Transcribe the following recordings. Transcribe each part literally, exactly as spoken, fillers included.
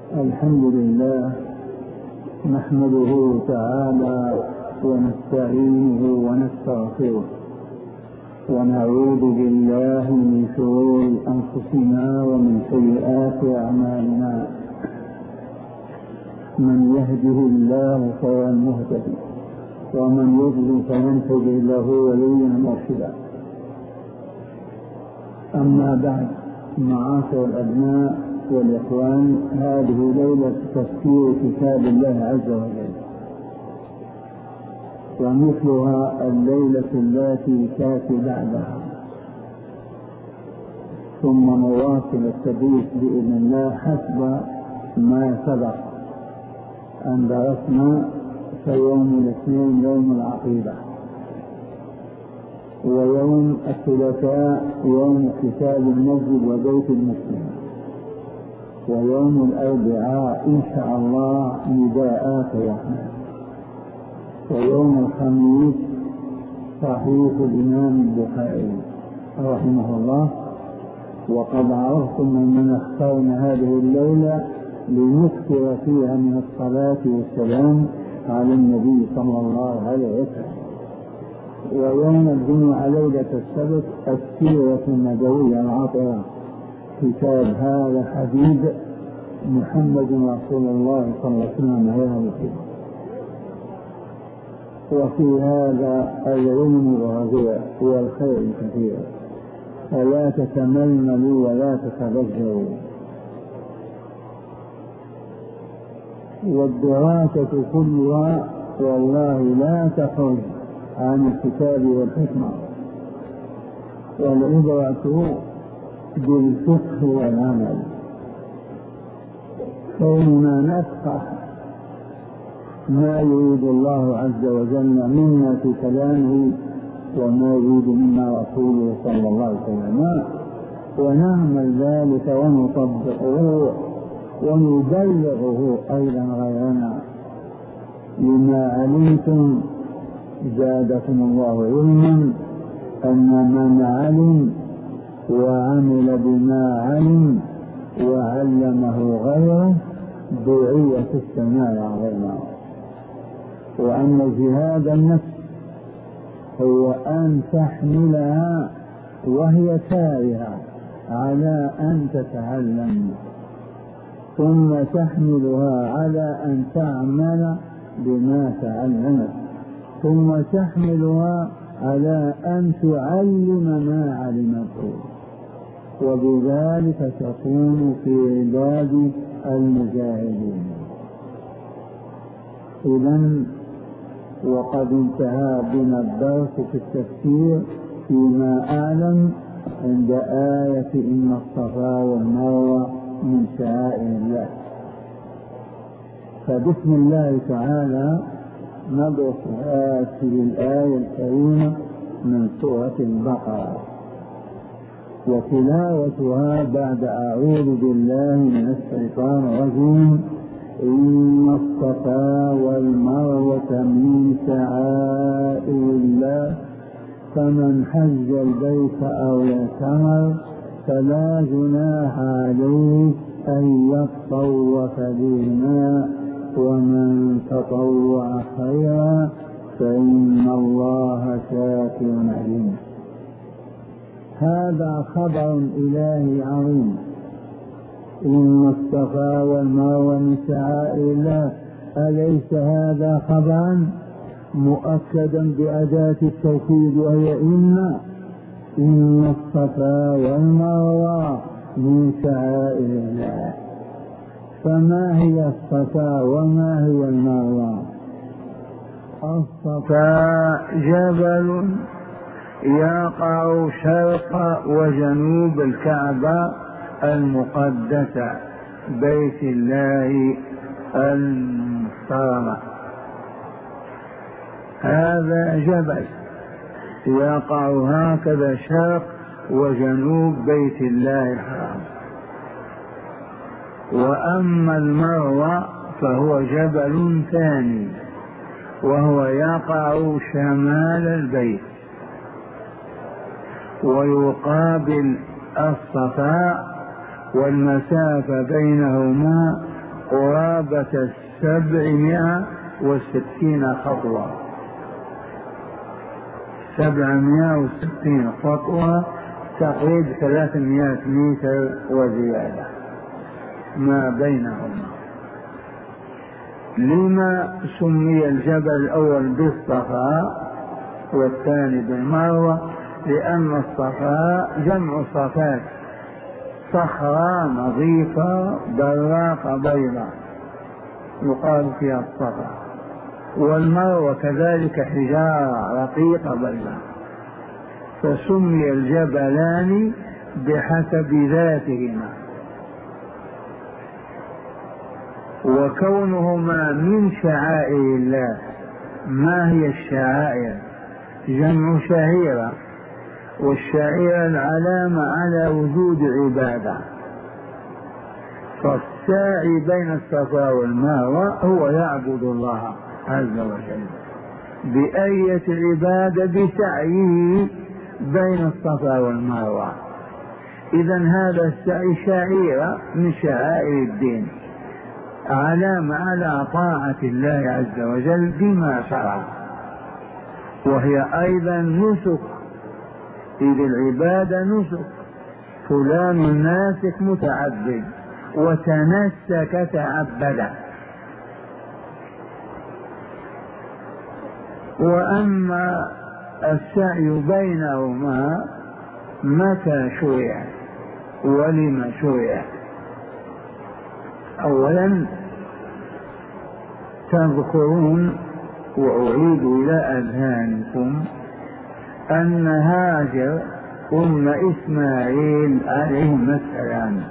الحمد لله نحمده تعالى ونستعينه ونستغفره ونعوذ بالله من شرور أنفسنا ومن سيئات أعمالنا. من يهده الله فهو المهتدي ومن يضلل فلن تجد له وليا مرشدا. أما بعد، معاشر الأبناء والإخوان، هذه ليلة تفسير كتاب الله عز وجل، ومثلها الليلة التي تأتي بعدها، ثم نواصل التدريس بإذن الله حسب ما سبق أن درسنا في يوم الاثنين يوم العقيدة، ويوم الثلاثاء يوم كتاب المسجد وبيت المسلم، ويوم الأربعاء إن شاء الله نداءات الرحمن، ويوم الخميس صحيح الإمام البخاري رحمه الله. وقد عرفتم من اخترنا هذه الليلة لنكثر فيها من الصلاة والسلام على النبي صلى الله عليه وسلم. ويوم الجمعة ليلة السبت السيرة النبوية العطرة، كتاب هذا حبيب محمد رسول الله صلى الله عليه وسلم. وفي هذا العلم الرضيع والخير الكثير، فلا تتململوا ولا تتبجروا. والدراسة كلها والله لا تخرج عن الكتاب والحكمة، والعبرة بالفقه والعمل، كوننا نفقه ما يريد الله عز وجل منا في كلامه وما يريد منا رسوله صلى الله عليه وسلم، ونعمل ذلك ونطبقه ونبلغه أيضا غيرنا. لما علمتم زادكم الله علما أن من علم وعمل بما علم وعلمه غيره دعي في السماء عظيما. وأن جهاد النفس هو أن تحملها وهي كارهة على أن تتعلم، ثم تحملها على أن تعمل بما تعلمت، ثم تحملها على أن تعلم ما علمته، وبذلك تكون في عباد المجاهدين. إذن وقد انتهى بنا الدرس في التفسير فيما أعلم عند آية إن الصفا والمروة من شعائر الله. فبسم الله تعالى ندرس هذه الآية الكريمة من سورة البقرة، وتلاوتها بعد أعوذ بالله من الشيطان الرجيم. إن الصفا والمروة من شعائر الله فمن حج البيت أو اعتمر فلا جناح عليه أن يطوف بهما، ومن تطوع خيرا فإن الله شاكر عليم. هذا خبر إلهي عظيم. إن الصفا والمروة من شعائر الله، أليس هذا خبرا مؤكدا بأداة التوكيد وهي إن إن الصفا والمروة من شعائر الله. فما هي الصفا وما هي المروة؟ الصفا جبل يقع شرق وجنوب الكعبة المقدسة بيت الله المحترم. هذا جبل يقع هكذا شرق وجنوب بيت الله الحرام. وأما المروة فهو جبل ثاني وهو يقع شمال البيت، ويقابل الصفا والمسافة بينهما قرابة سبعمائة وستين خطوة، سبعمائة وستين خطوة، تقريبا ثلاثمائة متر وزيادة ما بينهما. لما سمي الجبل الأول بالصفا والثاني بالمروة؟ لأن الصفاء جمع صفات، صخرة نظيفة براقة بيضاء يقال فيها الصفا، والمروة كذلك حجارة رقيقة بيضاء، فسمي الجبلان بحسب ذاتهما. وكونهما من شعائر الله. ما هي الشعائر؟ جمع شعيرة، والشعيرة العلامة على وجود عبادة، فالساعي بين الصفا والمروة هو يعبد الله عز وجل بأية عبادة؟ بسعيه بين الصفا والمروة. إذن هذا السعي شعيرة من شعائر الدين، علامة على طاعة الله عز وجل بما شرع، وهي أيضا نسك، إذ العبادة نسك، فلان ناسك متعبد، وتنسك تعبد. وأما السعي بينهما متى شرع ولم شرع؟ أولا تذكرون وأعيد إلى أذهانكم أن هاجر أم إسماعيل عليهما السلام،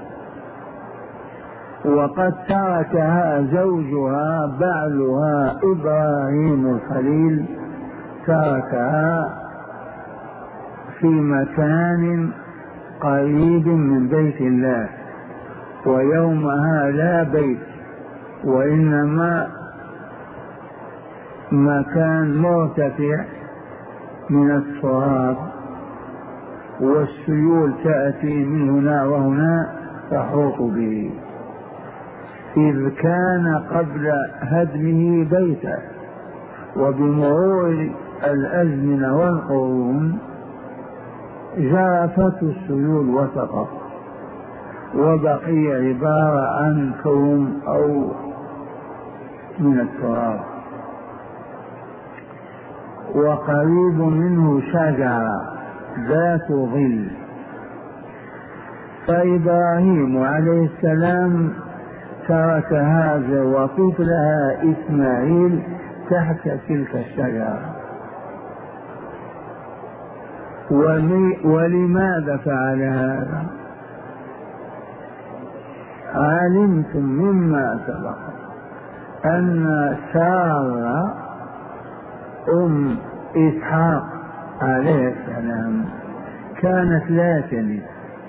وقد تركها زوجها بعلها إبراهيم الخليل، تركها في مكان قريب من بيت الله، ويومها لا بيت وإنما مكان مرتفع من التراب، والسيول تأتي من هنا وهنا تحوط به، إذ كان قبل هدمه بيتا، وبمرور الأزمنة والقرون جرفت السيول وسقط، وبقي عبارة عن كوم أو من التراب، وقريب منه شجرة ذات ظل. فإبراهيم عليه السلام ترك هاجر وطفلها إسماعيل تحت تلك الشجرة. ولماذا فعل هذا؟ علمتم مما سبق أن سارة أم إسحاق عليه السلام كانت لا تلد،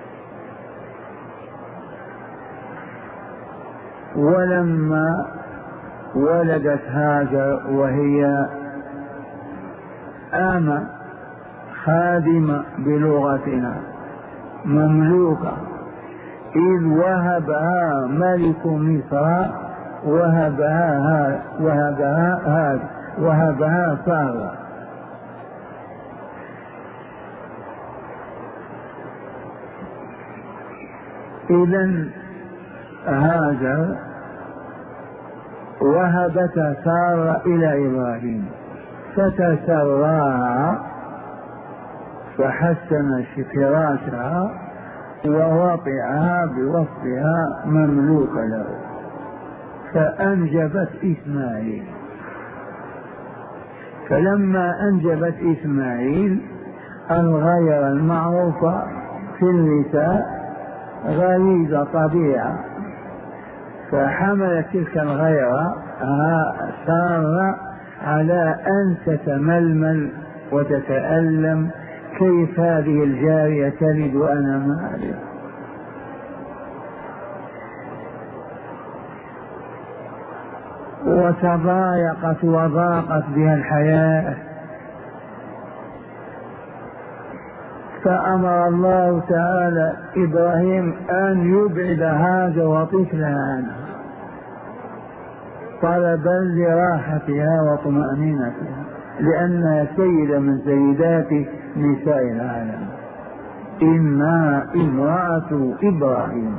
ولما ولدت هاجر وهي آمة خادمة بلغتنا مملوكة، إذ وهبها ملك مصر وهبها وهبها هذا وهبها سارة. إذن هاجر وهبت سارة إلى إبراهيم، فتسراها فحسن فراشها ووطئها بوصفها مملوك له، فأنجبت إسماعيل. فلما أنجبت إسماعيل الغير المعروفة في النساء غريزة طبيعة، فحملت تلك الغيرة سارة على أن تتململ وتتألم، كيف هذه الجارية تلد وأنا ما ألد؟ وتضايقت وضاقت بها الحياة، فأمر الله تعالى إبراهيم أن يبعد هاجر وطفلها عنها طلبا لراحتها وطمأنينتها، لأنها سيدة من سيدات نساء العالم. إنها امرأة إبراهيم،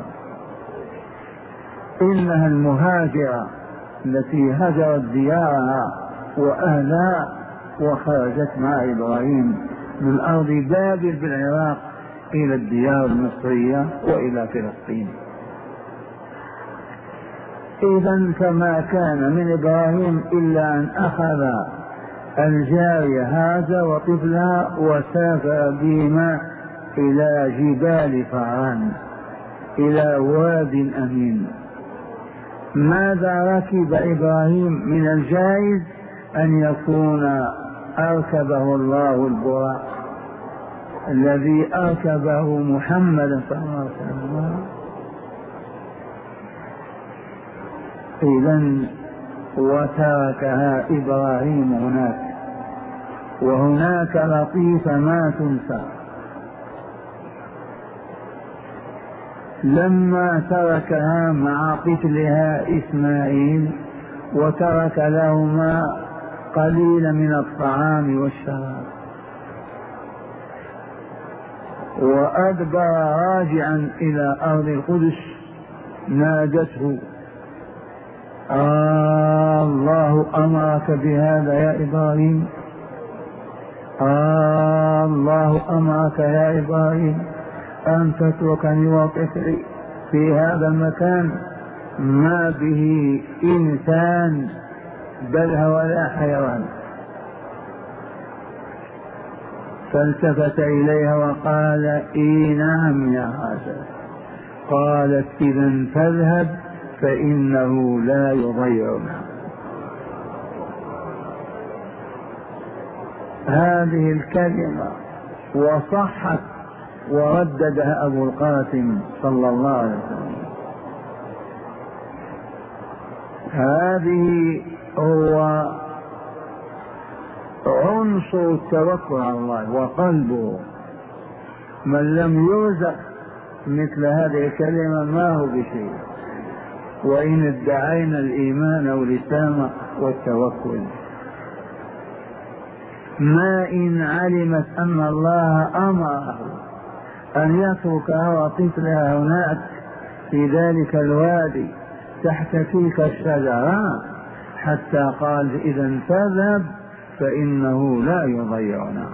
إنها المهاجرة التي هجرت ديارها وأهلها وخرجت مع إبراهيم من أرض بابل في العراق إلى الديار المصرية وإلى فلسطين. إذن فما كان من إبراهيم إلا أن أخذ الجارية هذا وطفلها وسافر بهما إلى جبال فاران، إلى واد أمين. ماذا ركب إبراهيم؟ من الجائز أن يكون أركبه الله البراق الذي أركبه محمد صلى الله عليه وسلم. إذن وتركها إبراهيم هناك، وهناك لطيفة ما تنسى. لما تركها مع طفلها إسماعيل وترك لهما قليلا من الطعام والشراب وأدبر راجعا إلى أرض القدس، نادته: آه الله أمرك بهذا يا إبراهيم، آه الله أمرك يا إبراهيم أن تتركني وطفلي في هذا المكان ما به إنسان بل ولا حيوان. فالتفت إليها وقال: إي نعم يا هذا. قالت: إذن فاذهب فإنه لا يضيعنا. هذه الكلمة وصحت ورددها أبو القاسم صلى الله عليه وسلم. هذه هو عنصر التوكل على الله وقلبه. من لم يرزق مثل هذه الكلمة ما هو بشيء، وإن ادعينا الإيمان والإسلام والتوكل. ما إن علمت أن الله أمره أن يتركها وطفلها هناك في ذلك الوادي تحت تلك الشجرة حتى قال: إذن فاذهب فإنه لا يضيعنا.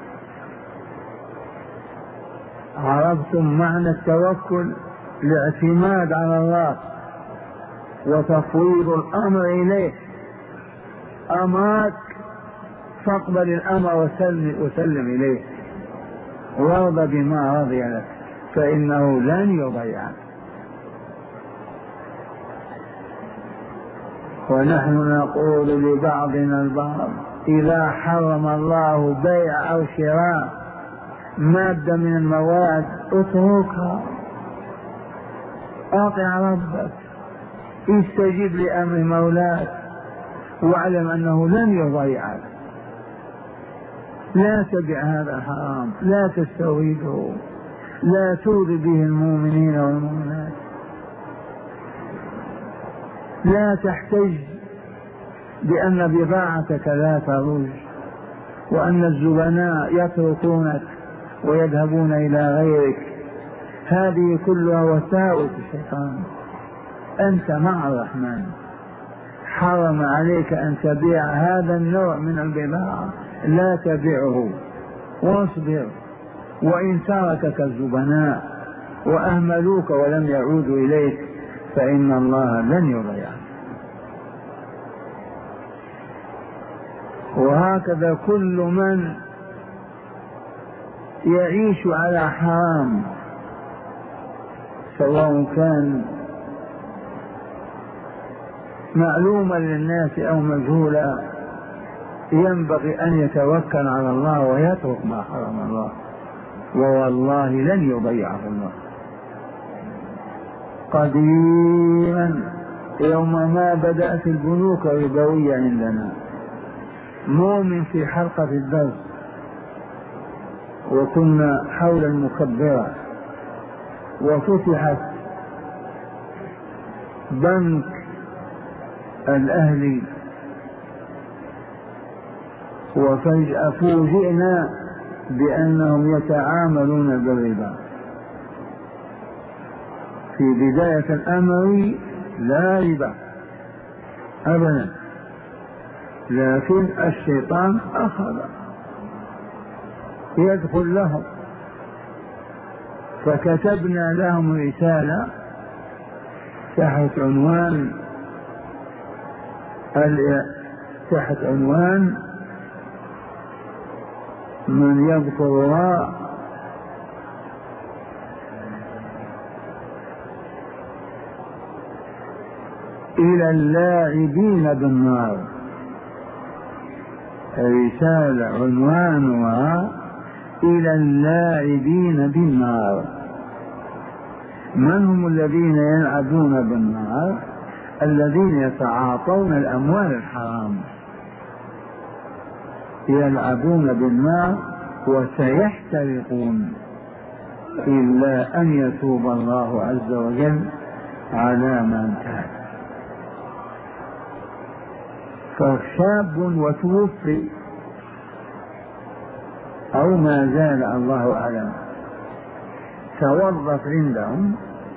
عرفتم معنى التوكل؟ الاعتماد على الله وتفويض الأمر إليه. أمرك فاقبل الأمر وسلم, وسلم إليه وارضى بما رضي لك فإنه لن يضيعك. ونحن نقول لبعضنا البعض: إذا حرم الله بيع أو شراء مادة من المواد اتركها، أطع ربك، استجب لأمر مولاك، واعلم أنه لن يضيعك. لا تبع هذا الحرام، لا تستورده، لا تؤذي به المؤمنين والمؤمنات، لا تحتج بأن بضاعتك لا تروج وأن الزبناء يتركونك ويذهبون إلى غيرك. هذه كلها وساوس الشيطان. أنت مع الرحمن، حرم عليك أن تبيع هذا النوع من البضاعة، لا تبيعه واصبر. وإن تركك الزبناء وأهملوك ولم يعودوا إليك فإن الله لن يضيعك. وهكذا كل من يعيش على حرام سواء كان معلوما للناس أو مجهولا ينبغي أن يتوكل على الله ويترك ما حرم الله، ووالله لن يضيعه الله. قديما يوم ما بدأت البنوك الربوية عندنا، مؤمن في حلقة الدرس وكنا حول المكبرة وفتحت بنك الأهل، وفجأة فوجئنا بأنهم يتعاملون بالربا. في بداية الأمر لا ربا أبدا، لكن الشيطان أخذ يدخل لهم، فكتبنا لهم رسالة تحت عنوان تحت عنوان من يذكر الله إلى اللاعبين بالنار. رسالة عنوانها إلى اللاعبين بالنار. من هم الذين يلعبون بالنار؟ الذين يتعاطون الأموال الحرام، يلعبون بالنار وسيحترقون إلا أن يتوب الله عز وجل على من تاب. فشاب وتوفي أو ما زال الله أعلم توظف عندهم،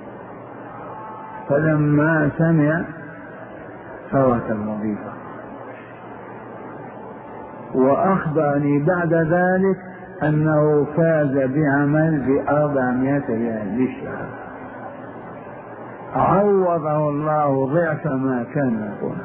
فلما سمع ترك الوظيفة وأخبرني بعد ذلك أنه فاز بعمل بأربعمائة ريال للشهر، عوضه الله ضعف ما كان يكون.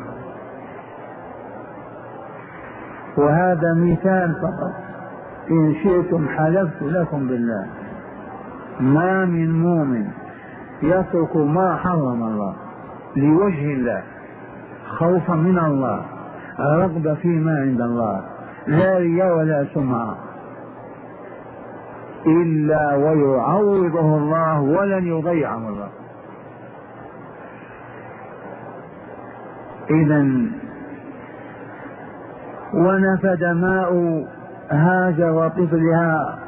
وهذا مثال فقط، إن شئتم حلفت لكم بالله ما من مؤمن يترك ما حرم الله لوجه الله خوفا من الله رغبة فيما عند الله لا رياء ولا سمعة إلا ويعوضه الله ولن يضيعه الله. إذن ونفد ماء هاجر وطفلها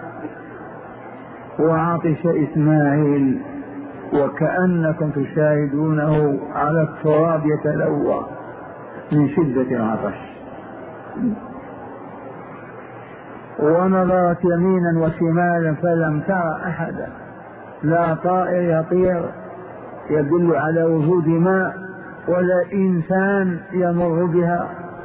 وعطش إسماعيل وكأنكم تشاهدونه على التراب يتلوى من شدة العطش، ونظرت يمينا وشمالا فلم ترى أحدا، لا طائر يطير يدل على وجود ماء ولا إنسان يمر بها،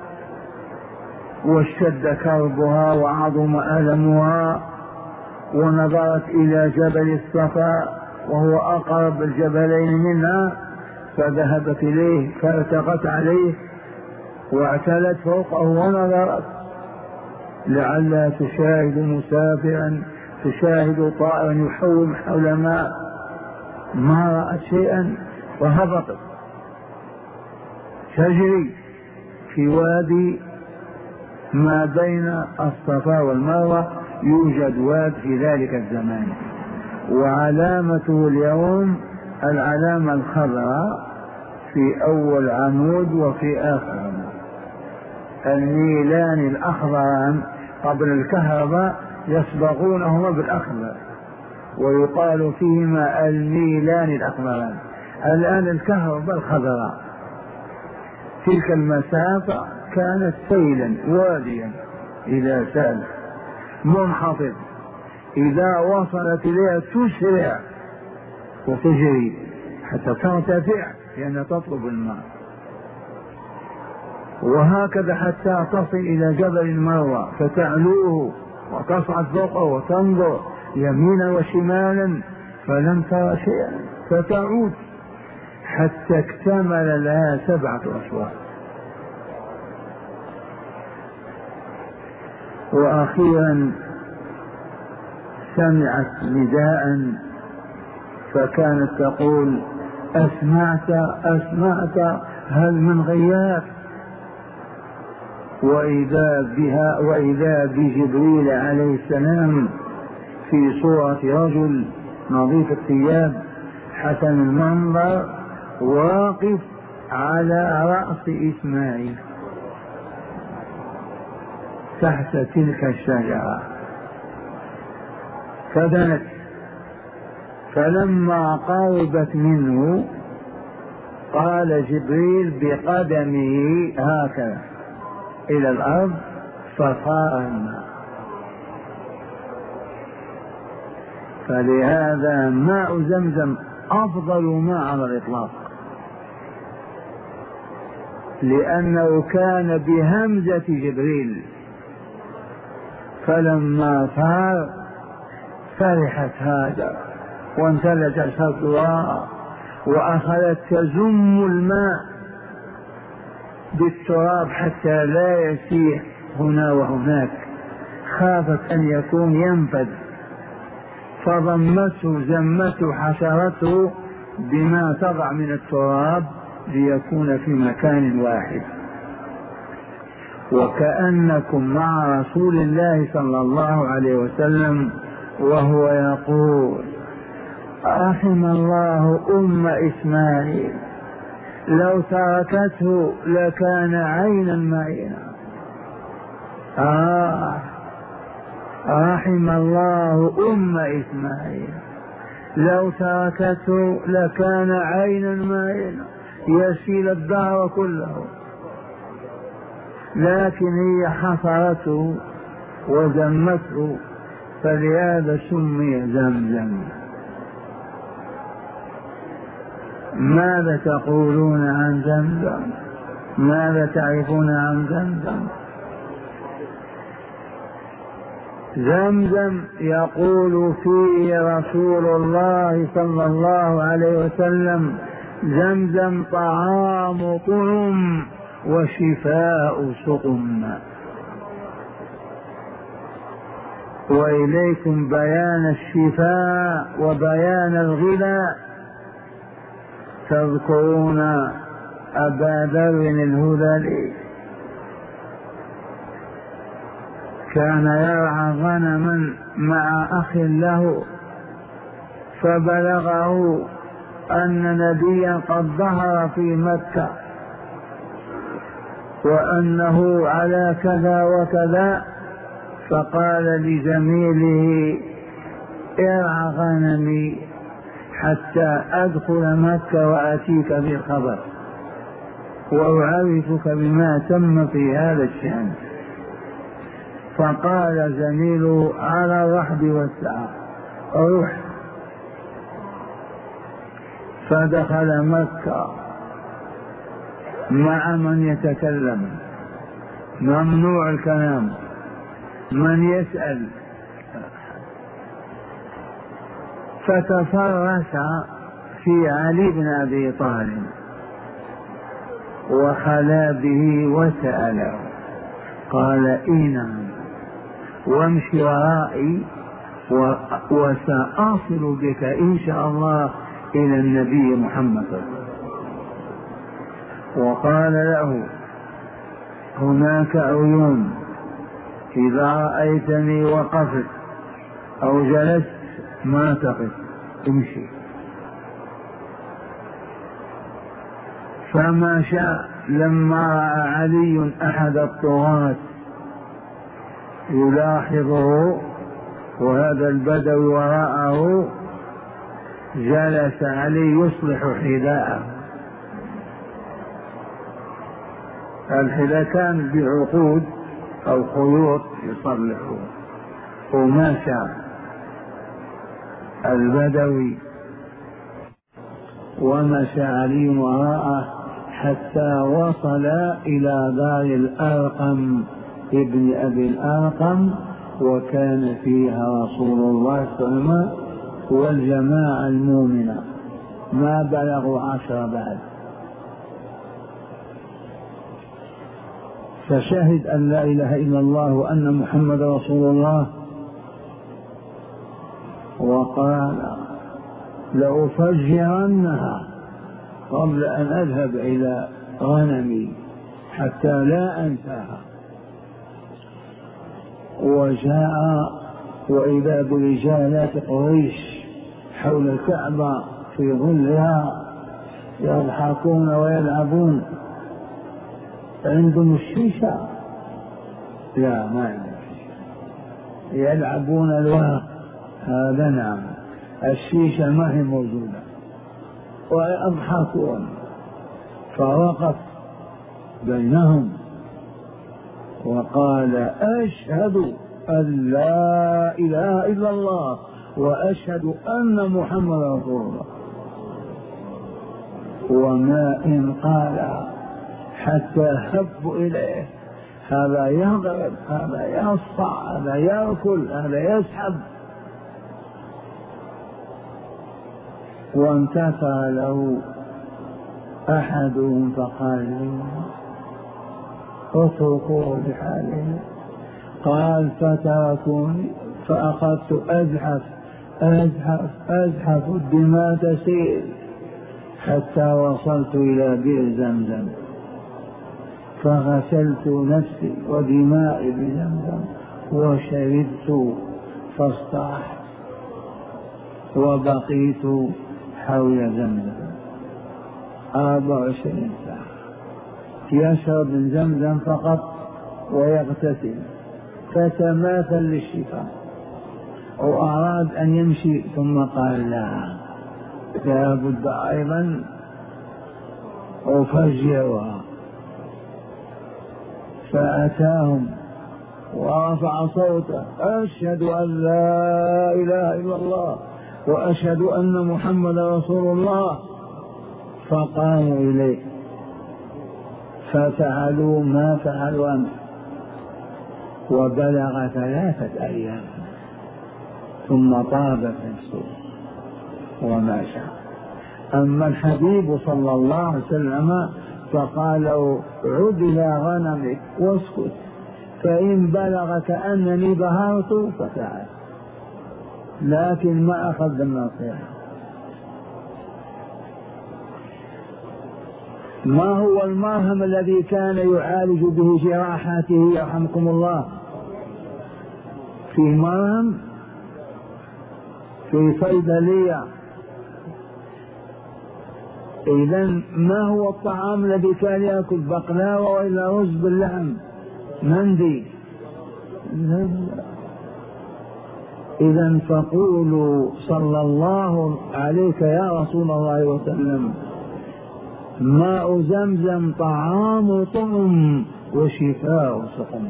واشتد كربها وعظم ألمها. ونظرت إلى جبل الصفا وهو أقرب الجبلين منها فذهبت إليه فارتقت عليه واعتلت فوقه ونظرت لعلها تشاهد مسافرا، تشاهد طائرا يحوم حول ماء، ما رأت شيئا وهبطت تجري في وادي ما بين الصفا والمروة. يوجد واد في ذلك الزمان وعلامته اليوم العلامة الخضراء في أول عمود وفي آخر عمود، النيلان الأخضران قبل الكهرباء يصبغونهما بالأخضر ويقال فيهما النيلان الأخضران. الآن الكهرباء الخضراء. تلك المسافة كانت سيلا واديا إذا سال منخفض، إذا وصلت إليها تسرع وتجري حتى ترتفع لأنها تطلب الماء، وهكذا حتى تصل إلى جبل المروة فتعلوه وتصعد فوقه وتنظر يمينا وشمالا فلم ترى شيئا، فتعود حتى اكتمل لها سبعة أشواط. وأخيرا سمعت نداء فكانت تقول أسمعت أسمعت هل من غياث؟ وإذا بها وإذا بجبريل عليه السلام في صورة رجل نظيف الثياب حسن المنظر واقف على رأس إسماعيل تحت تلك الشجرة، فدنت، فلما قربت منه قال جبريل بقدمه هكذا إلى الأرض فصار الماء. فلهذا ماء زمزم أفضل ماء على الإطلاق، لأنه كان بهمزة جبريل، فلما صار فرحت هاجر وانتلجت خطوها وأخذت تزم الماء بالتراب حتى لا يسيح هنا وهناك، خافت أن يكون ينفد، فضمته زمته حشرته بما تضع من التراب ليكون في مكان واحد. وكأنكم مع رسول الله صلى الله عليه وسلم وهو يقول: رحم الله أم إسماعيل لو تركته لكان عينا مائنا. آه رحم الله أم إسماعيل لو تركته لكان عينا مائنا يسيل الدهر كله، لكن هي حصرته وذمته، فلهذا سمي زمزم. ماذا تقولون عن زمزم؟ ماذا تعرفون عن زمزم؟ زمزم يقول فيه رسول الله صلى الله عليه وسلم: زمزم طعام طعم وشفاء سقم. وإليكم بيان الشفاء وبيان الغذاء. تذكرون أبا ذر الهذلي كان يرعى غنما مع أخ له، فبلغه أن نبيا قد ظهر في مكة وأنه على كذا وكذا، فقال لزميله: ارعى غنمي حتى أدخل مكة وأتيك بالخبر وأعرفك بما تم في هذا الشأن. فقال زميله: على الرحب والسعة، روح. فدخل مكة مع من يتكلم، ممنوع الكلام، من يسأل، فتفرس في علي بن أبي طالب وخلا به وسأله، قال: إينا وامشي ورائي وسأصل بك إن شاء الله إلى النبي محمد. وقال له: هناك عيون إذا رأيتني وقفت أو جلست ما تقف، امشي. فما شاء لما رأى علي أحد الطغاة يلاحظه وهذا البدوي وراءه، جلس علي يصلح حذاءه. الحذاء كان بعقود أو خيوط يصلحه، ومشى البدوي ومشى علي وراءه حتى وصل إلى دار الأرقم ابن أبي الأرقم، وكان فيها رسول الله صلى الله عليه وسلم والجماعة المؤمنة، ما بلغوا عشر بعد. فشهد أن لا إله إلا الله وأن محمد رسول الله، وقال: لأفجرنها قبل أن أذهب إلى غنمي حتى لا أنساها. وجاء وإذا برجالات قريش حول الكعبة في ظلها يضحكون ويلعبون. عندهم الشيشة؟ لا، ما عندهم. يلعبون الورق، هذا نعم، الشيشة ما هي موجودة، ويضحكون فوقف بينهم وقال أشهد أن لا إله إلا الله وأشهد أن محمد رسول الله. وما إن قال حتى هبوا إليه، هذا يضرب، هذا يصفع، هذا يأكل، هذا يسحب. وانتصر له أحدهم فقال لي اتركوه بحاله. قال فتركوني فأخذت أزحف أزحف أزحف الدماء تسيل حتى وصلت إلى بئر زمزم، فغسلت نفسي ودمائي بزمزم وشربت فاصطحت وبقيت حول زمزم أربع وعشرين ساعة يشرب من زمزم فقط ويغتسل، فتماثل للشفاء وأراد أن يمشي ثم قال لا، لا بد أيضا أفجرها. فأتاهم ورفع صوته أشهد أن لا إله إلا الله وأشهد أن محمد رسول الله. فقاموا إليه ففعلوا ما فعلوا أمس، وبلغ ثلاثة أيام ثم طاب في السوق ومشى. أما الحبيب صلى الله عليه وسلم فقال له عد إلى غنمك واسكت، فإن بلغك أنني ظهرت فتعال، لكن ما أخذ بالنصيحة. ما هو المرهم الذي كان يعالج به جراحاته يرحمكم الله؟ في مرهم في صيدلية. إذن ما هو الطعام الذي كان يأكل؟ بقلاوة وإلا رز باللحم مندي؟ إذن فقولوا صلى الله عليك يا رسول الله وسلم ماء زمزم طعام طعم وشفاء سقم.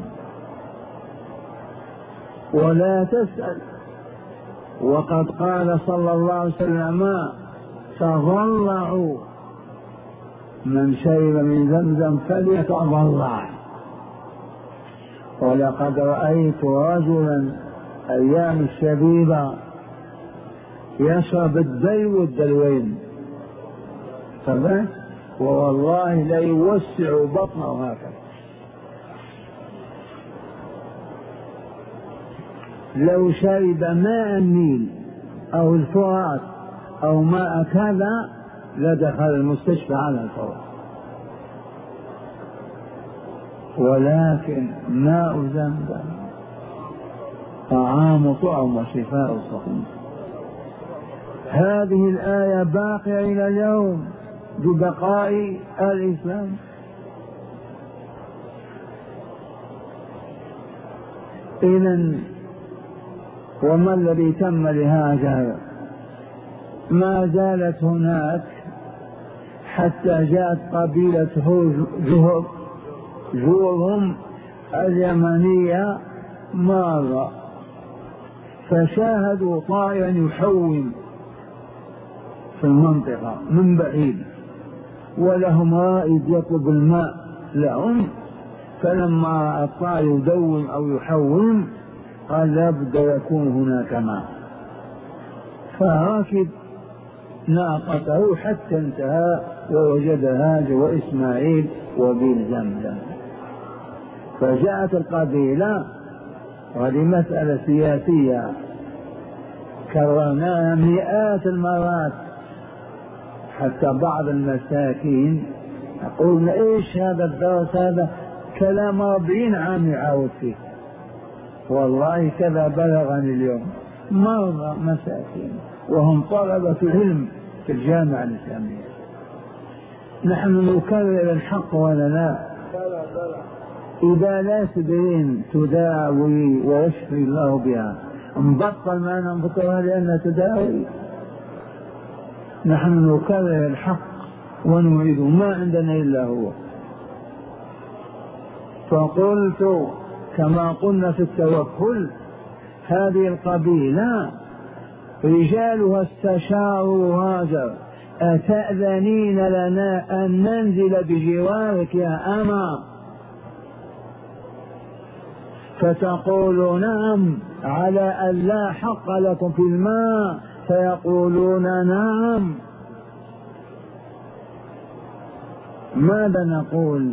ولا تسأل، وقد قال صلى الله عليه وسلم تضلعوا، من شرب من زمزم فليتضلع. ولقد رأيت رجلا أيام الشبيبة يشرب الدلو والدلوين فبس، ووالله لا يوسع بطنه هكذا. لو شرب ماء النيل أو الفرات أو ماء كذا لدخل المستشفى على الفور. ولكن ماء زمزم طعام طعم وشفاء سقم. هذه الآية باقية إلى اليوم ببقاء الإسلام. إذن وما الذي تم لهذا؟ ما زالت هناك حتى جاءت قبيلة جهر جورهم اليمنية مرة، فشاهدوا طائرا يحوم في المنطقة من بعيد، ولهم رائد يطلب الماء لهم، فلما رأى الطائر يدوم أو يحوم قال لابد يكون هناك ماء، فركب ناقته حتى انتهى ووجد هاجر وإسماعيل وبئر زمزم. فجاءت القبيلة، وهذه مسألة سياسية كررناها مئات المرات، حتى بعض المساكين يقولون ايش هذا الدرس، هذا كلام أربعين عام يعاود فيه. والله كذا بلغني اليوم مرضى مساكين وهم طلبة العلم في الجامعة الإسلامية. نحن نكرر الحق ولا لا؟ إذا لا تدين تداوي ويشفي الله بها، نبطل ما ننبطلها لأنها تداوي. نحن نكرر الحق ونعيده ما عندنا إلا هو. فقلت كما قلنا في التوكل هذه القبيلة رجالها استشاروا هاجر أتأذنين لنا أن ننزل بجوارك يا أما؟ فتقول نعم، على أن لا حق لكم في الماء، فيقولون نعم. ماذا نقول؟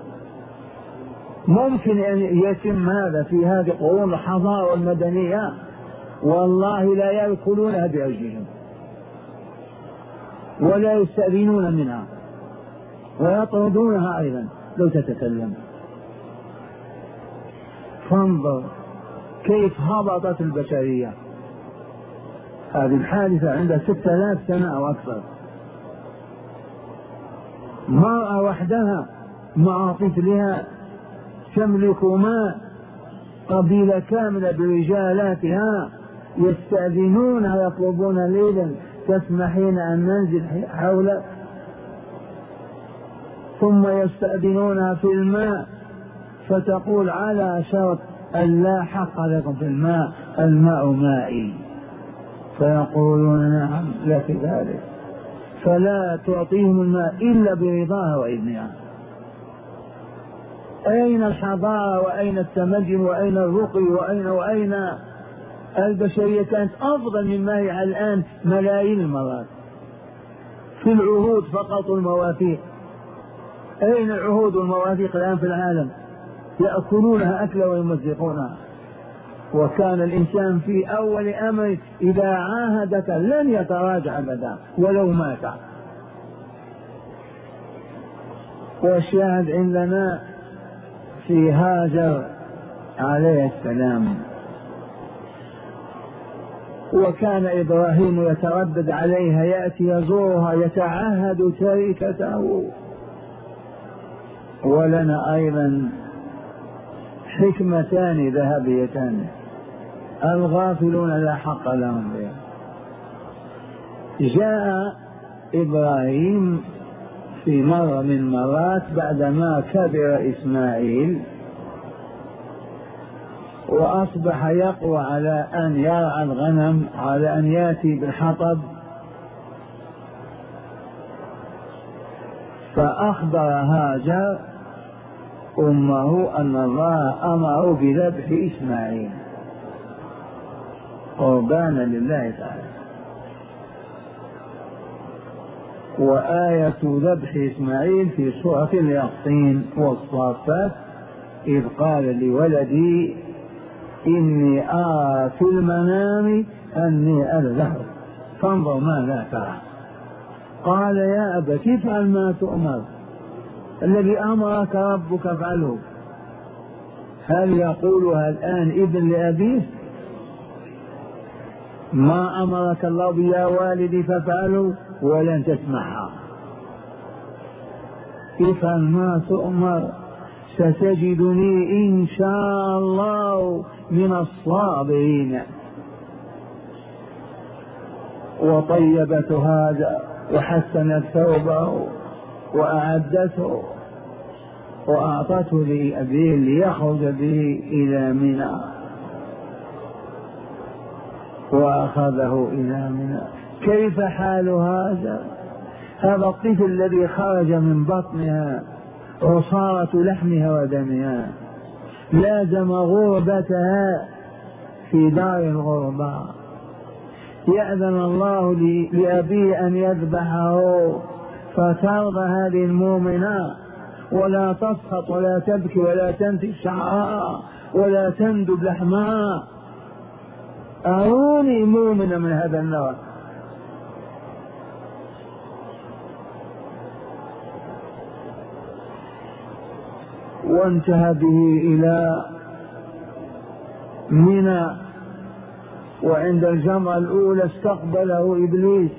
ممكن أن يتم هذا في هذه القرون الحضارة المدنية؟ والله لا يأكلونها بأيديهم ولا يستأذنون منها ويطردونها أيضا لو تتكلم. فانظر كيف هبطت البشرية. هذه الحادثة عندها ستة آلاف سنة أو أكثر. مرأة وحدها مع طفلها تملك ماء، قبيلة كاملة برجالاتها يستأذنونها يطلبون ليلا تسمحين أن ننزل حولك، ثم يستأذنونها في الماء فتقول على شرط أن لا حق لكم في الماء، الماء مائي، فيقولون نعم لك ذلك، فلا تعطيهم الماء إلا برضاها وإذنها. أين الحضارة وأين التمدن وأين الرقي وأين وأين البشرية؟ كانت أفضل مما هي الآن ملايين المرات. في العهود فقط المواثيق. أين العهود والمواثيق الآن في العالم؟ يأكلونها أكلا ويمزقونها. وكان الإنسان في أول أمر إذا عاهدك لن يتراجع أبدا ولو مات. والشاهد عندنا في هاجر عليه السلام. وكان إبراهيم يتردد عليها، يأتي يزورها يتعهد تركته. ولنا أيضا حكمتان ذهبيتان الغافلون لا حق لهم بها. جاء إبراهيم في مرة من المرات بعدما كبر إسماعيل وأصبح يقوى على أن يرعى الغنم، على أن يأتي بالحطب، فأخبر هاجر أمه أن الله أمره بذبح إسماعيل قربانا لله تعالى. وآية ذبح إسماعيل في سورة اليقطين والصافات إذ قال لولدي إني أرى في المنام أني أذبحك فانظر ماذا ترى. قال يا أبت افعل ما تؤمر، الذي أمرك ربك افعله. هل يقولها الآن ابن لأبيه؟ ما أمرك الله يا والدي فافعله ولن تسمعها. افعل ما تؤمر ستجدني إن شاء الله من الصابرين. وطيبت هذا وحسنت ثوبه وأعدته وأعطته لأبيه ليخرج به إلى منى، وأخذه إلى منى. كيف حال هذا؟ هذا الطفل الذي خرج من بطنها عصارة لحمها ودمها لازم غربتها في دار الغرباء. يأذن الله لأبيه أن يذبحه فترضى هذه المؤمنة ولا تسخط ولا تبكي ولا تنتج شعرها ولا تندب لحمها. أروني مؤمنة من هذا النوع. وانتهى به إلى منى، وعند الجمرة الأولى استقبله إبليس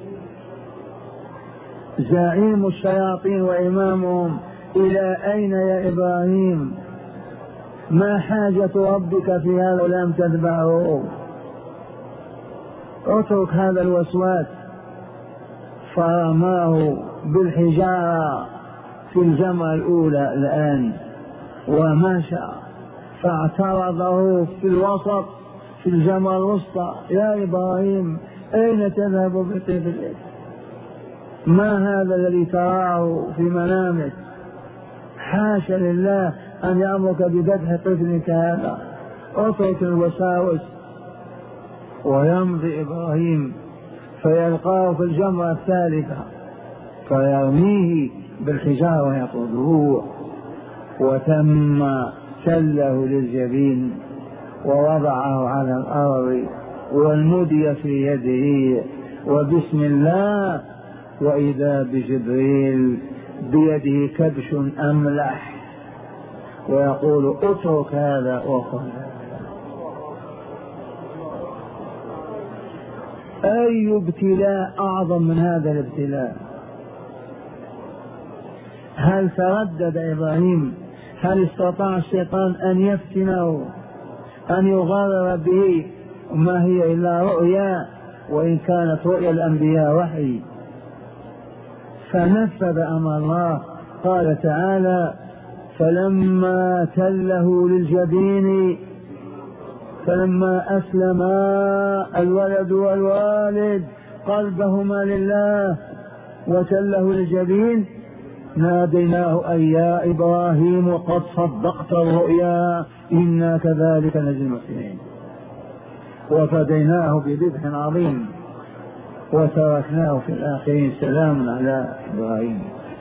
زعيم الشياطين وإمامهم. إلى أين يا إبراهيم؟ ما حاجة ربك في هذا ولم تتبعه؟ اترك هذا الوسواس. فرماه بالحجارة في الجمرة الأولى الآن ومشى فاعترضه في الوسط في الجمرة الوسطى: يا إبراهيم أين تذهب بطفلك؟ ما هذا الذي تراه في منامك؟ حاشا لله أن يأمرك بذبح طفلك هذا، اترك الوساوس. ويمضي إبراهيم فيلقاه في الجمرة الثالثة فيرميه بالحجارة ويطرده، وتم سله للجبين ووضعه على الأرض والمدي في يده وبسم الله، وإذا بجبريل بيده كبش أملح ويقول: اترك هذا وخذ. أي ابتلاء أعظم من هذا الابتلاء؟ هل تردد إبراهيم؟ هل استطاع الشيطان أن يفتنه، أن يغرر به؟ ما هي إلا رؤيا، وإن كانت رؤيا الأنبياء وحي. فنفذ أمر الله. قال تعالى: فلما تله للجبين فلما أسلما الولد والوالد قلبهما لله وتله للجبين ناديناه أي يا إبراهيم قد صدقت الرؤيا إنا كذلك نجزي المحسنين، وفديناه بذبح عظيم وتركناه في الآخرين. سلام على إبراهيم.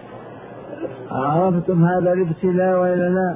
عرفتم هذا الابتلاء وإلا لا؟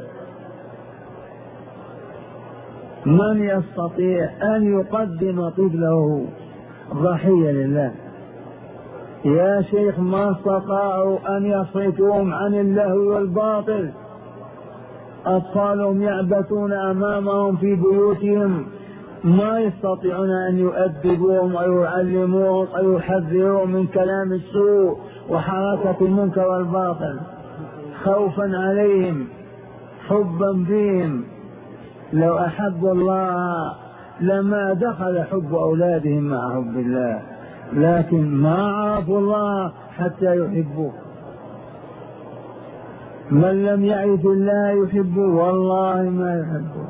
من يستطيع أن يقدم طفله ضحية لله؟ يا شيخ ما استطاعوا أن يصرفوهم عن اللهو والباطل. أطفالهم يعبثون أمامهم في بيوتهم، ما يستطيعون أن يؤدبوهم أو يعلموهم أو يحذروهم من كلام السوء وحركة المنكر والباطل، خوفا عليهم، حبا بهم. لو أحبوا الله لما دخل حب أولادهم مع حب الله، لكن ما عرفوا الله حتى يحبوه. من لم يعرف الله يحبه والله ما يحبه.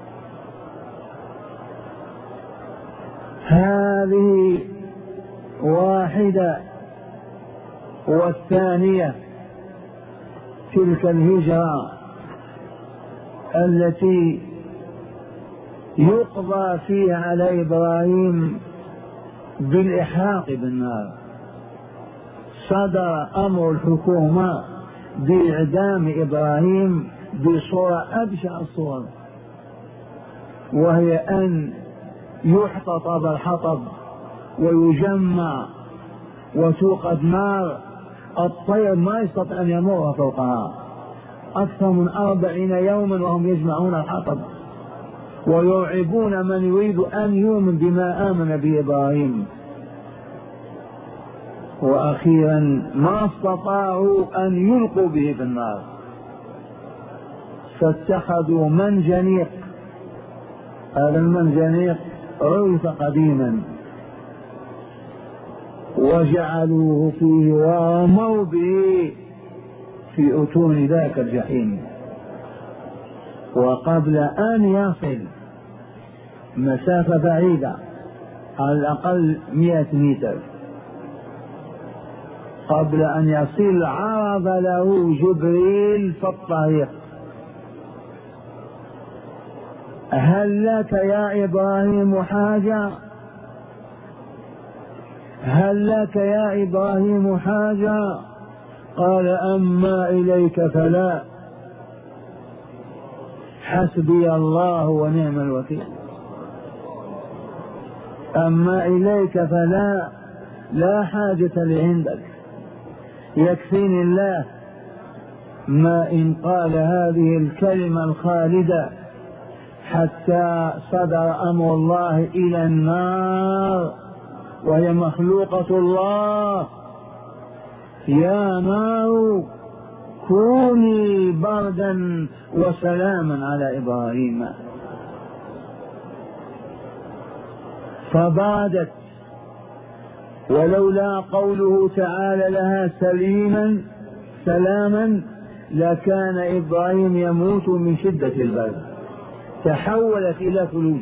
هذه واحدة. والثانية تلك الهجرة التي يقضى فيها على إبراهيم بالإحراق بالنار. صدر أمر الحكومة بإعدام إبراهيم بصورة أبشع الصور، وهي أن يحتطب الحطب ويجمع وتوقد نار، الطير ما يستطيع أن يمر فوقها أكثر من أربعين يوما وهم يجمعون الحطب ويرعبون من يريد أن يؤمن بما آمن به إبراهيم. وأخيرا ما استطاعوا أن يلقوا به في النار، فاتخذوا منجنيق. هذا المنجنيق عرف قديما، وجعلوه فيه ورموا به في أتون ذاك الجحيم. وقبل أن يصل مسافة بعيدة على الأقل مئة متر، قبل أن يصل عرض له جبريل في الطريق: هل لك يا إبراهيم حاجة؟ هل لك يا إبراهيم حاجة؟ قال: أما إليك فلا، حسبي الله ونعم الوكيل. أما إليك فلا، لا حاجة لي عندك، يكفيني الله. ما إن قال هذه الكلمة الخالدة حتى صدر أمر الله إلى النار وهي مخلوقة الله: يا نار كوني بردا وسلاما على إبراهيم. فبادت ولولا قوله تعالى لها سليما سلاما لكان إبراهيم يموت من شدة البرد، تحولت إلى ثلوج.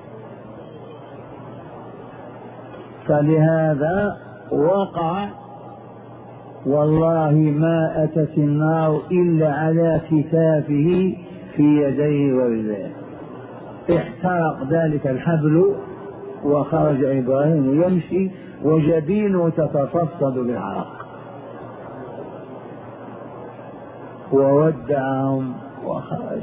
فلهذا وقع والله ما أتت النار إلا على كتافه في يديه ورجليه، احترق ذلك الحبل وخرج إبراهيم يمشي وجبينه تتفصد بالعرق، وودعهم وخرج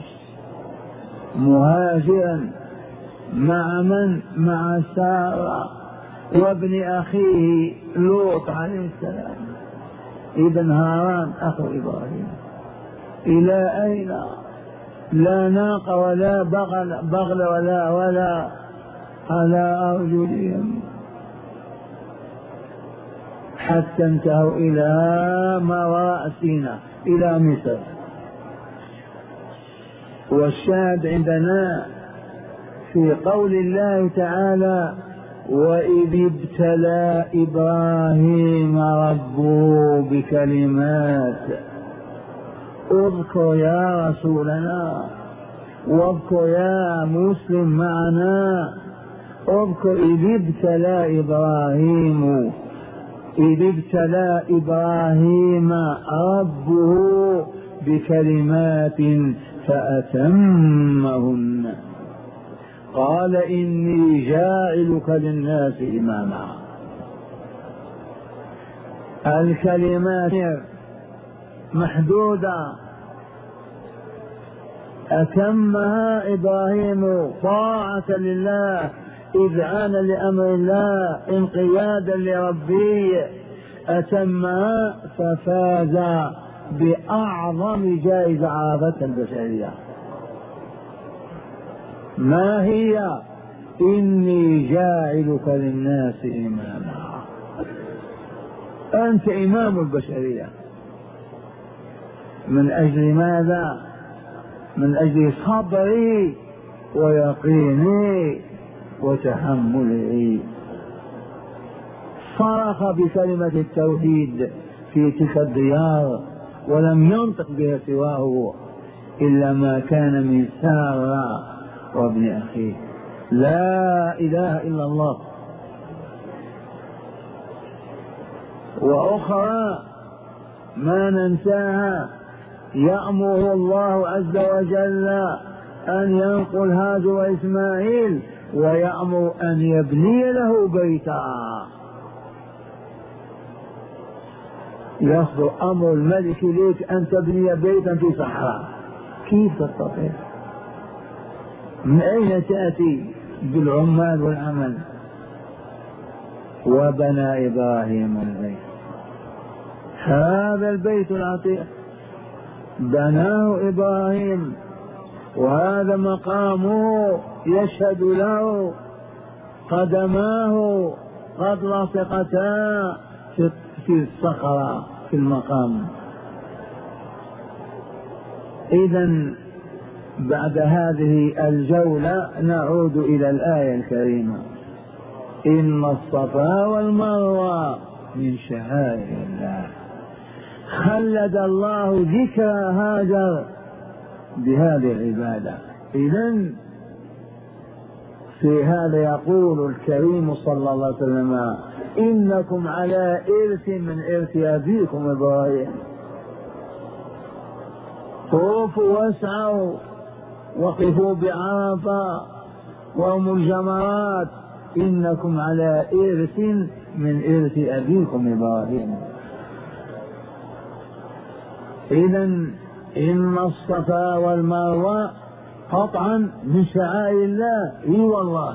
مهاجرا مع من؟ مع سارة وابن أخيه لوط عليه السلام ابن هاران أخو إبراهيم. إلى أين؟ لا ناقة ولا بغل, بغل ولا ولا على أرجلهم، حتى انتهوا إلى ما وراء سيناء إلى مصر. والشاهد عندنا في قول الله تعالى وإذ ابتلى إبراهيم ربه بكلمات. اذكر يا رسولنا واذكر يا مسلم معنا، اذكر إذ ابتلى إبراهيم إذ ابتلى إبراهيم ربه بكلمات فأتمهن قال إني جاعلك للناس إماما. الكلمات محدودة أتمها إبراهيم طاعة لله، إذعانا لأمر الله، انقيادا لربه، أتمها ففاز بأعظم جائزة عرفتها البشرية. ما هي؟ إني جاعلك للناس إماما. أنت إمام البشرية. من أجل ماذا؟ من أجل صبري ويقيني وتحملي. صرخ بكلمة التوحيد في تلك الديار ولم ينطق بها سواه إلا ما كان من سارة وابن أخيه. لا إله إلا الله. وأخرى ما ننساها، يأمر الله عز وجل أن ينقل هاجر وإسماعيل ويأمر أن يبني له بيتا. يصدر أمر الملك ليك أن تبني بيتا في صحراء، كيف تستطيع؟ من أين تأتي بالعمال والعمل؟ وبنى إبراهيم البيت، هذا البيت العتيق بناه إبراهيم، وهذا مقامه يشهد له قدماه قد لصقتا في الصخرة في المقام. إذن بعد هذه الجولة نعود إلى الآية الكريمة: إن الصفا والمروة من شعائر الله. خلد الله ذكر هاجر بهذه العبادة. إذن في هذا يقول الكريم صلى الله عليه وسلم: إنكم على إرث من إرث أبيكم إبراهيم. طوفوا واسعوا وقفوا بعرفة وهم الجمرات، إنكم على إرث من إرث أبيكم إبراهيم. إذن إن الصفا والمروة قطعا من شعائر الله. إي والله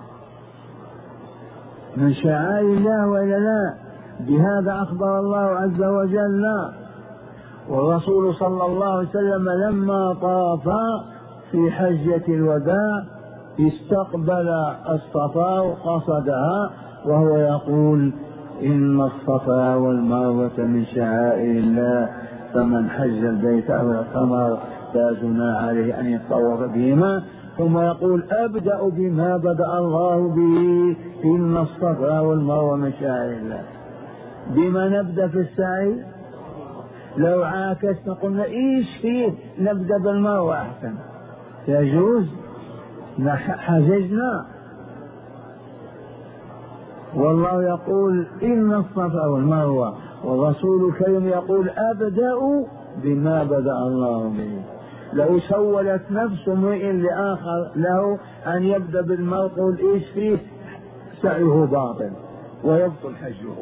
من شعائر الله ولا لا؟ بهذا أخبر الله عز وجل. والرسول صلى الله عليه وسلم لما طاف في حجة الوداع استقبل الصفا وقصدها وهو يقول: إن الصفا والمروة من شعائر الله، فمن حج البيت أو اعتمر فلا جناح عليه أن يطوف بهما ثم يقول أبدأ بما بدأ الله به إن الصفا والمروة من شعائر الله. بما نبدأ في السعي؟ لو عاكسنا قلنا إيش فيه نبدأ بالمروة أحسن، يجوز؟ حججنا. والله يقول إن الصفا والمروة، والرسول الكريم يقول أبدأ بما بدأ الله به. لو سولت نفس امرئ لآخر له أن يبدأ بالمروة قل إيش فيه سعيه باطل ويبطل حجه.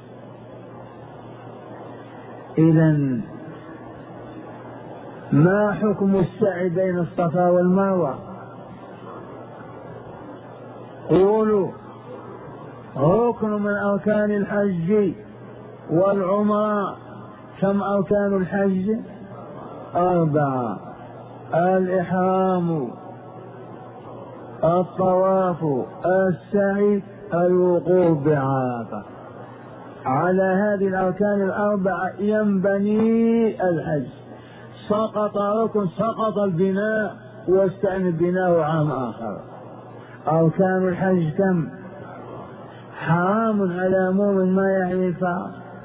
إذن ما حكم السعي بين الصفا والمروة؟ قولوا. ركن من أركان الحج والعمرة. كم أركان الحج؟ أربعة: الإحرام، الطواف، السعي، الوقوف بعرفة. على هذه الأركان الأربعة ينبني الحج. سقط ركن سقط البناء واستأنف بناء عام آخر. أركان الحج كم؟ حرام على مؤمن ما يعرفها: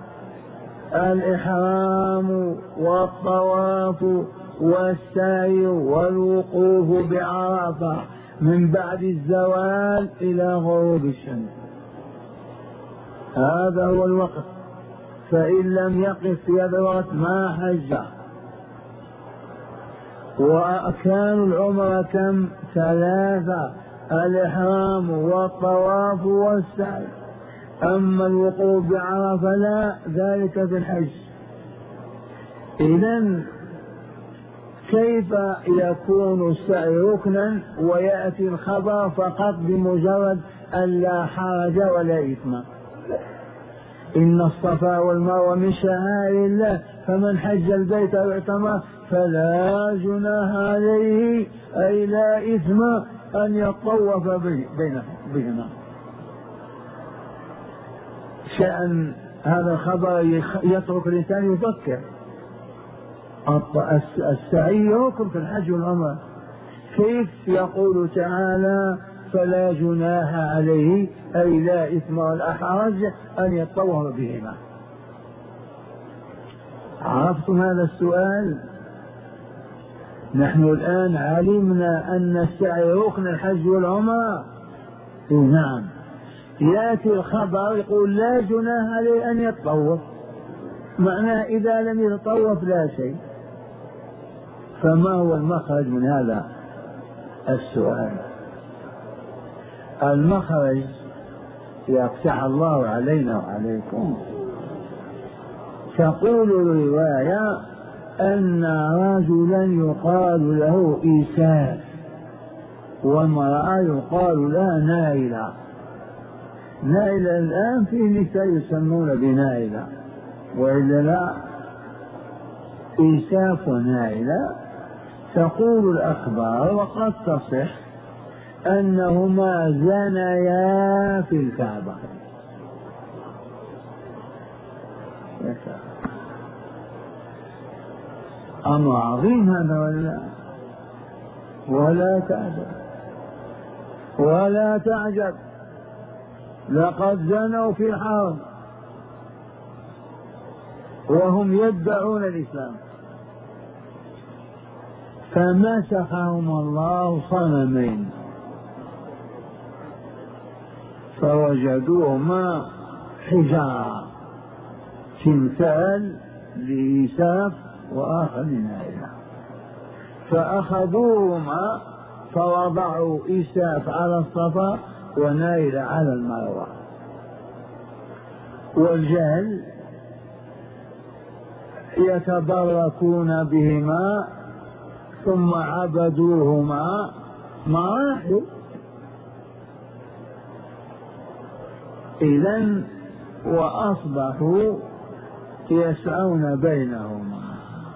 الإحرام والطواف والسعي والوقوف بعرفة من بعد الزوال إلى غروب الشمس. هذا هو الوقت، فإن لم يقف في هذا الوقت ما حج. وأركان العمرة كم؟ ثلاثة: الإحرام والطواف والسعي. أما الوقوف بعرفة لا، ذلك في الحج. إذن كيف يكون السعي ركنا ويأتي الخبر فقط بمجرد أن لا حرج ولا إثم؟ إن الصفا والمروة من شعائر الله فمن حج البيت أو اعتمر فلا جناح عليه أي لا إثم أن يطوف بهما. شأن هذا الخبر يترك الإنسان يفكر. السعي يركن في الحج والعمرة، كيف يقول تعالى فلا جناح عليه أي لا إثم ولا حرج أن يطوف بهما؟ عرفتم هذا السؤال؟ نحن الآن علمنا أن السعي ركن الحج والعمرة. نعم. يأتي الخبر يقول لا جناح عليه أن يتطوف، معناه إذا لم يتطوف لا شيء. فما هو المخرج من هذا السؤال؟ المخرج يفتح الله علينا وعليكم. تقول الرواية أن رجلا يقال له إيساف وامرأة يقال لها نائلة. نائلة الآن في نساء يسمون بنائلة، وإلا لا؟ إيساف ونائلة. تقول الأخبار وقد تصح أنهما زنيا في الكعبة. أمر عظيم هذا ولا ولا تعجب ولا تعجب، لقد زنوا في الحرم وهم يدعون الإسلام، فمسخهم الله صنمين فوجدوهما حجارة، تمثال لإيساف وآخر لنائلة، فأخذوهما فوضعوا إيساف على الصفا ونائلة على المروة. والجهل يتبركون بهما ثم عبدوهما مراحل. إذن وأصبحوا يسعون بينهما.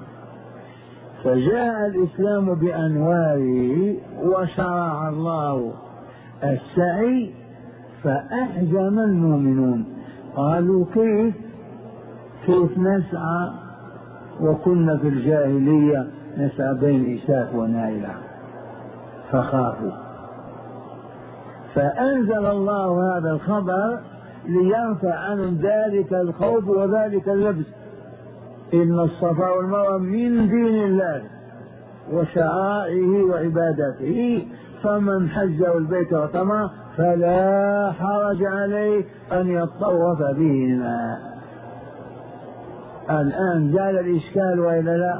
فجاء الإسلام بأنواره وشرع الله السعي، فأحجم المؤمنون قالوا كيف كيف نسعى وكنا في الجاهلية نسعى بين إيساف ونائلة؟ فخافوا، فأنزل الله هذا الخبر ليرفع عنهم ذلك الخوف وذلك اللبس. إن الصفا والمروة من دين الله وشعائره وعبادته، فمن حج البيت واعتمر فلا حرج عليه أن يطوف بهما. الآن زال الإشكال وإلا لا؟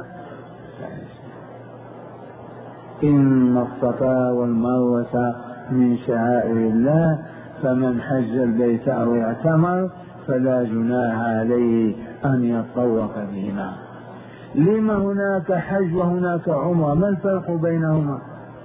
إن الصفا والمروة من شعائر الله، فمن حج البيت أو اعتمر فلا جناح عليه أن يطوف بهما. لما هناك حج وهناك عمرة؟ ما الفرق بينهما؟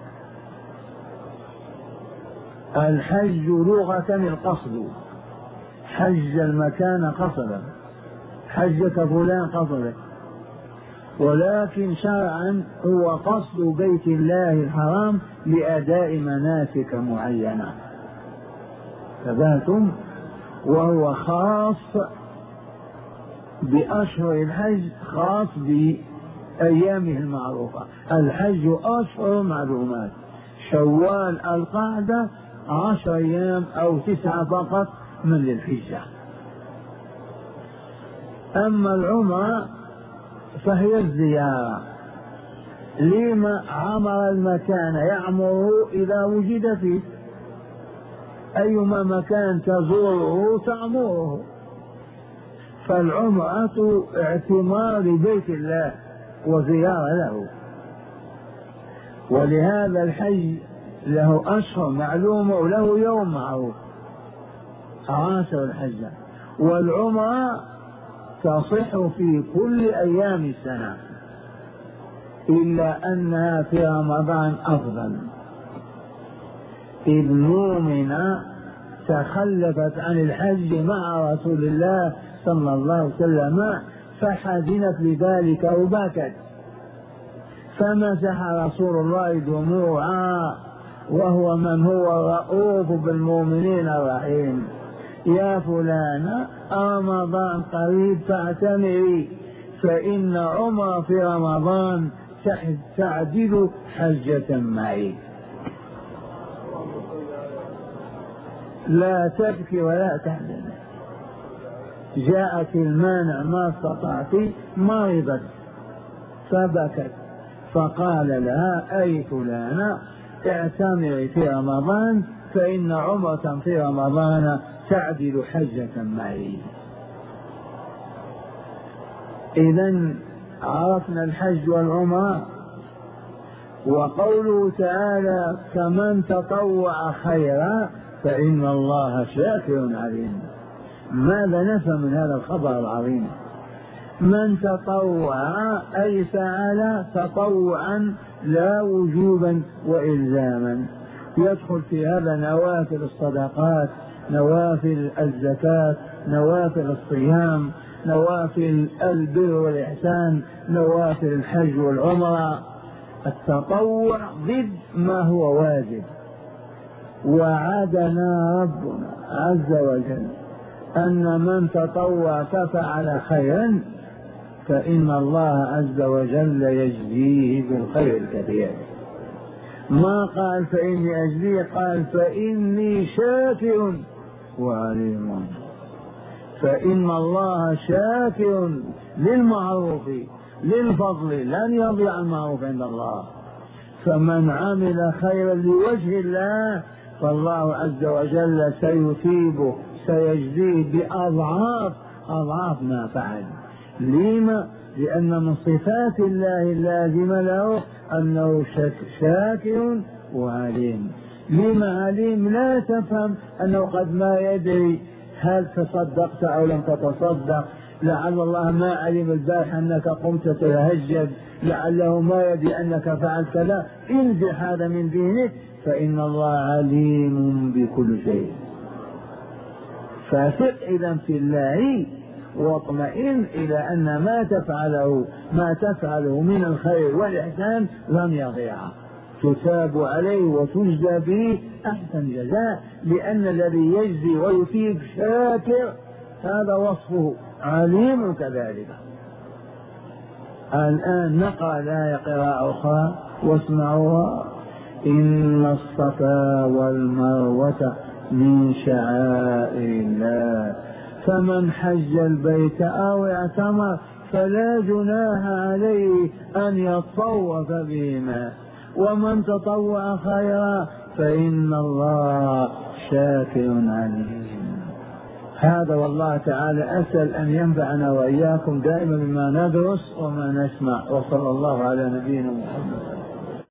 الحج لغة القصد، حج المكان قصدا، حجة فلان قصدا، ولكن شرعا هو قصد بيت الله الحرام لأداء مناسك معينة، ثباتم، وهو خاص بأشهر الحج، خاص بأيامه المعروفة. الحج أشهر معلومات، شوال القعدة عشر أيام أو تسعة فقط من الحجة. أما العمرة فهي الزيارة، لما عمر المكان يعمره إذا وجد فيه، أيما مكان تزوره تعمره، فالعمرة اعتمار لبيت الله وزيارة له. ولهذا الحج له أشهر معلومة وله يوم معروف، عاشر الحجة، والعمرة تصح في كل أيام السنة إلا أنها في رمضان أفضل، إذ مؤمنة تخلفت عن الحج مع رسول الله صلى الله عليه وسلم فحزنت لذلك وبكت، فمسح رسول الله دموعها وهو من هو رؤوف بالمؤمنين الرحيم: يا فلان رمضان قريب فاعتمري، فإن عمر في رمضان تعدل حجة معي. لا تبكي ولا تحزن، جاءت المانع ما استطعت، مرضت فبكت، فقال لها: أي فلانة اعتمري في رمضان، فإن عمرة في رمضان تعدل حجة معي. إذن عرفنا الحج والعمرة. وقوله تعالى: فمن تطوع خيرا فإن الله شاكر عليم. ماذا نفهم من هذا الخبر العظيم؟ من تطوع أي فعل تطوعا لا وجوبا وإلزاما، يدخل في هذا نوافل الصدقات، نوافل الزكاة، نوافل الصيام، نوافل البر والإحسان، نوافل الحج والعمرة. التطوع ضد ما هو واجب. وعدنا ربنا عز وجل أن من تطوع ففعل خيرا فإن الله عز وجل يجزيه بالخير الكثير. ما قال فإني أجزيه، قال فإني شاكر وعليم. فإن الله شاكر للمعروف للفضل، لن يضيع المعروف عند الله. فمن عمل خيرا لوجه الله فالله عز وجل سيثيبه، سيجزيه بأضعاف أضعاف ما فعل. لما؟ لأن من صفات الله اللازمة له أنه شاكر وعليم. لما عليم؟ لا تفهم أنه قد ما يدري هل تصدقت أو لم تتصدق، لعل الله ما علم البارحة أنك قمت تتهجد، لعله ما يدري أنك فعلت كذا. انزح هذا من دينك، فإن الله عليم بكل شيء. فثق إذا في الله واطمئن إلى أن ما تفعله ما تفعله من الخير والإحسان لن يضيع، تثاب عليه وتجزى به أحسن جزاء، لأن الذي يجزي ويثيب شاكر، هذا وصفه، عليم كذلك. الآن نقرأ الآية قراءة أخرى واسمعوها: إن الصفا والمروة من شعائر الله، فمن حج البيت أو اعتمر فلا جناح عليه أن يطوف بهما، ومن تطوع خيرا فإن الله شاكر عليم. هذا والله تعالى أسأل أن ينفعنا وإياكم دائما بما ندرس وما نسمع، وصلى الله على نبينا محمد.